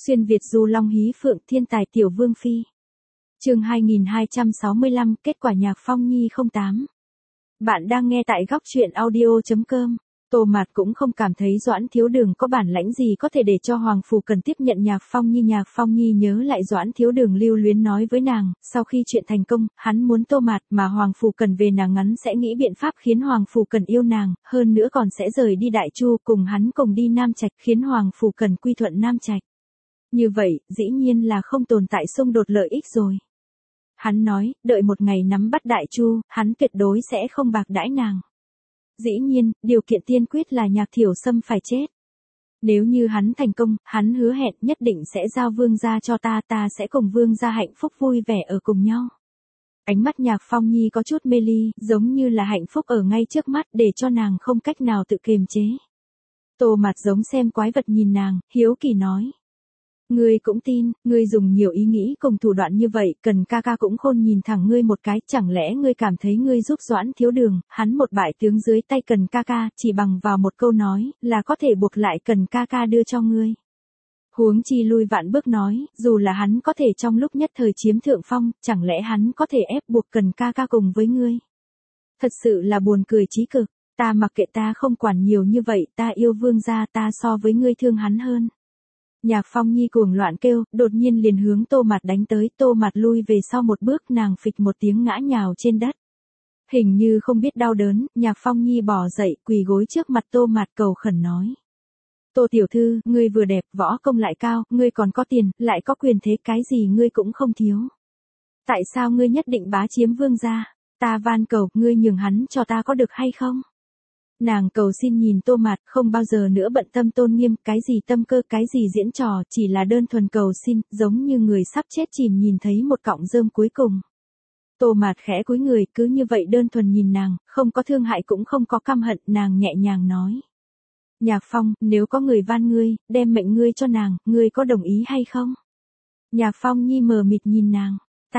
Xuyên Việt du long hí phượng thiên tài tiểu vương phi. Chương 2265, kết quả nhạc Phong Nhi 08. Bạn đang nghe tại góc truyện audio.com. Tô Mạt cũng không cảm thấy Doãn Thiếu Đường có bản lãnh gì có thể để cho Hoàng Phủ Cần tiếp nhận nhạc Phong Nhi. Nhạc Phong Nhi nhớ lại Doãn Thiếu Đường lưu luyến nói với nàng, sau khi chuyện thành công, hắn muốn Tô Mạt mà Hoàng Phủ Cần về nàng ngắn sẽ nghĩ biện pháp khiến Hoàng Phủ Cần yêu nàng, hơn nữa còn sẽ rời đi Đại Chu cùng hắn cùng đi Nam Trạch khiến Hoàng Phủ Cần quy thuận Nam Trạch. Như vậy, dĩ nhiên là không tồn tại xung đột lợi ích rồi. Hắn nói, đợi một ngày nắm bắt Đại Chu, hắn tuyệt đối sẽ không bạc đãi nàng. Dĩ nhiên, điều kiện tiên quyết là Nhạc Thiểu Sâm phải chết. Nếu như hắn thành công, hắn hứa hẹn nhất định sẽ giao vương gia cho ta, ta sẽ cùng vương gia hạnh phúc vui vẻ ở cùng nhau. Ánh mắt Nhạc Phong Nhi có chút mê ly, giống như là hạnh phúc ở ngay trước mắt để cho nàng không cách nào tự kiềm chế. Tô Mạt giống xem quái vật nhìn nàng, hiếu kỳ nói. Ngươi cũng tin, ngươi dùng nhiều ý nghĩ cùng thủ đoạn như vậy, Cần ca ca cũng khôn nhìn thẳng ngươi một cái, chẳng lẽ ngươi cảm thấy ngươi giúp Doãn Thiếu Đường, hắn một bại tướng dưới tay Cần ca ca, chỉ bằng vào một câu nói, là có thể buộc lại Cần ca ca đưa cho ngươi. Huống chi lui vạn bước nói, dù là hắn có thể trong lúc nhất thời chiếm thượng phong, chẳng lẽ hắn có thể ép buộc Cần ca ca cùng với ngươi. Thật sự là buồn cười chí cực, ta mặc kệ, ta không quản nhiều như vậy, ta yêu vương gia, ta so với ngươi thương hắn hơn. Nhạc Phong Nhi cuồng loạn kêu, đột nhiên liền hướng Tô Mạt đánh tới, Tô Mạt lui về sau một bước, nàng phịch một tiếng ngã nhào trên đất. Hình như không biết đau đớn, Nhạc Phong Nhi bò dậy, quỳ gối trước mặt Tô Mạt cầu khẩn nói. Tô tiểu thư, ngươi vừa đẹp, võ công lại cao, ngươi còn có tiền, lại có quyền thế, cái gì ngươi cũng không thiếu. Tại sao ngươi nhất định bá chiếm vương gia? Ta van cầu, ngươi nhường hắn cho ta có được hay không? Nàng cầu xin nhìn Tô Mạt, không bao giờ nữa bận tâm tôn nghiêm, cái gì tâm cơ, cái gì diễn trò, chỉ là đơn thuần cầu xin, giống như người sắp chết chìm nhìn thấy một cọng rơm cuối cùng. Tô Mạt khẽ cúi người, cứ như vậy đơn thuần nhìn nàng, không có thương hại cũng không có căm hận, nàng nhẹ nhàng nói. Nhạc Phong, nếu có người van ngươi, đem mệnh ngươi cho nàng, ngươi có đồng ý hay không? Nhạc Phong Nhi mờ mịt nhìn nàng,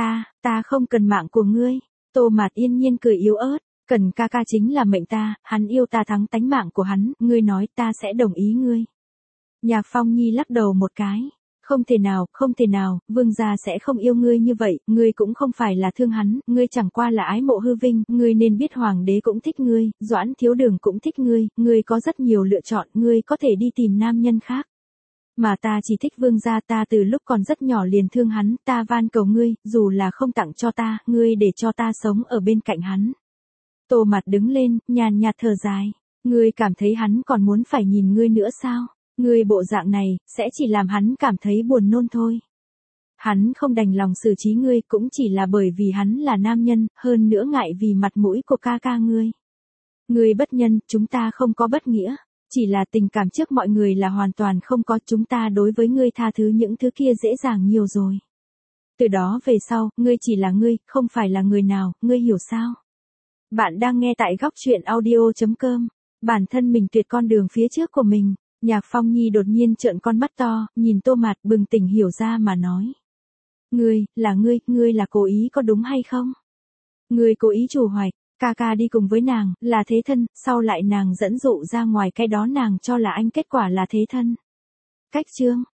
ta không cần mạng của ngươi. Tô Mạt yên nhiên cười yếu ớt. Cần ca ca chính là mệnh ta, hắn yêu ta thắng tánh mạng của hắn, ngươi nói ta sẽ đồng ý ngươi. Nhạc Phong Nhi lắc đầu một cái. Không thể nào, vương gia sẽ không yêu ngươi như vậy, ngươi cũng không phải là thương hắn, ngươi chẳng qua là ái mộ hư vinh, ngươi nên biết hoàng đế cũng thích ngươi, Doãn Thiếu Đường cũng thích ngươi có rất nhiều lựa chọn, ngươi có thể đi tìm nam nhân khác. Mà ta chỉ thích vương gia, ta từ lúc còn rất nhỏ liền thương hắn, ta van cầu ngươi, dù là không tặng cho ta, ngươi để cho ta sống ở bên cạnh hắn. Tô Mạt đứng lên, nhàn nhạt thở dài. Ngươi cảm thấy hắn còn muốn phải nhìn ngươi nữa sao? Ngươi bộ dạng này, sẽ chỉ làm hắn cảm thấy buồn nôn thôi. Hắn không đành lòng xử trí ngươi cũng chỉ là bởi vì hắn là nam nhân, hơn nữa ngại vì mặt mũi của ca ca ngươi. Ngươi bất nhân, chúng ta không có bất nghĩa. Chỉ là tình cảm trước mọi người là hoàn toàn không có, chúng ta đối với ngươi tha thứ những thứ kia dễ dàng nhiều rồi. Từ đó về sau, ngươi chỉ là ngươi, không phải là người nào, ngươi hiểu sao? Bạn đang nghe tại góc truyện audio.com. Bản thân mình tuyệt con đường phía trước của mình. Nhạc Phong Nhi đột nhiên trợn con mắt to, nhìn Tô Mạt bừng tỉnh hiểu ra mà nói. Ngươi là cố ý có đúng hay không? Ngươi cố ý chủ hoạch, ca ca đi cùng với nàng, là thế thân, sau lại nàng dẫn dụ ra ngoài cái đó nàng cho là anh, kết quả là thế thân. Cách chương,